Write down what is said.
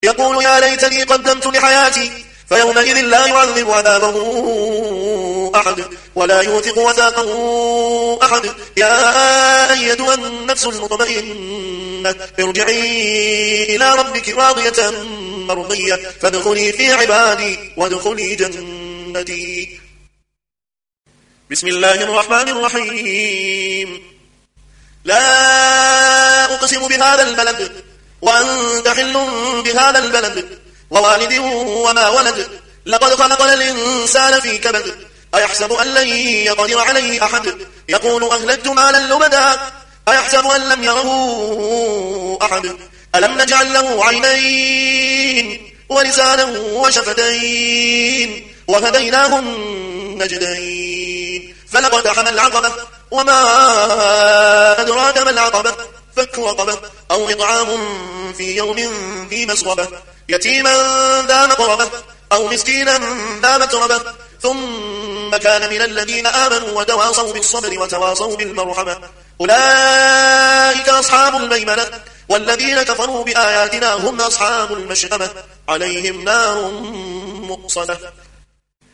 يقول يا ليتني قدمت لحياتي فيومئذ لا يعذب عذابه أحد ولا يوثق وثاقه أحد. يا أيتها النفس المطمئنة ارجعي إلى ربك راضية مرضية فادخلي في عبادي وادخلي جنتي. بسم الله الرحمن الرحيم. لا أقسم بهذا البلد وأنت حل بهذا البلد ووالد وما ولد لقد خلقنا الإنسان في كبد أيحسب أن لن يقدر عليه أحد يقول أهلكت مالا لبدا أيحسب أن لم يره أحد ألم نجعل له عينين ولسانا وشفتين وهديناه النجدين فلقتحم العقبة وما أدراك ما العقبة فك رقبة أو إطعام في يوم ذي مسغبة يتيما ذا مقربة أو مسكينا ذا متربة ثم كان من الذين آمنوا وتواصوا بالصبر وتواصوا بالمرحمة أولئك أصحاب الميمنة والذين كفروا بآياتنا هم أصحاب المشأمة عليهم نار مؤصدة.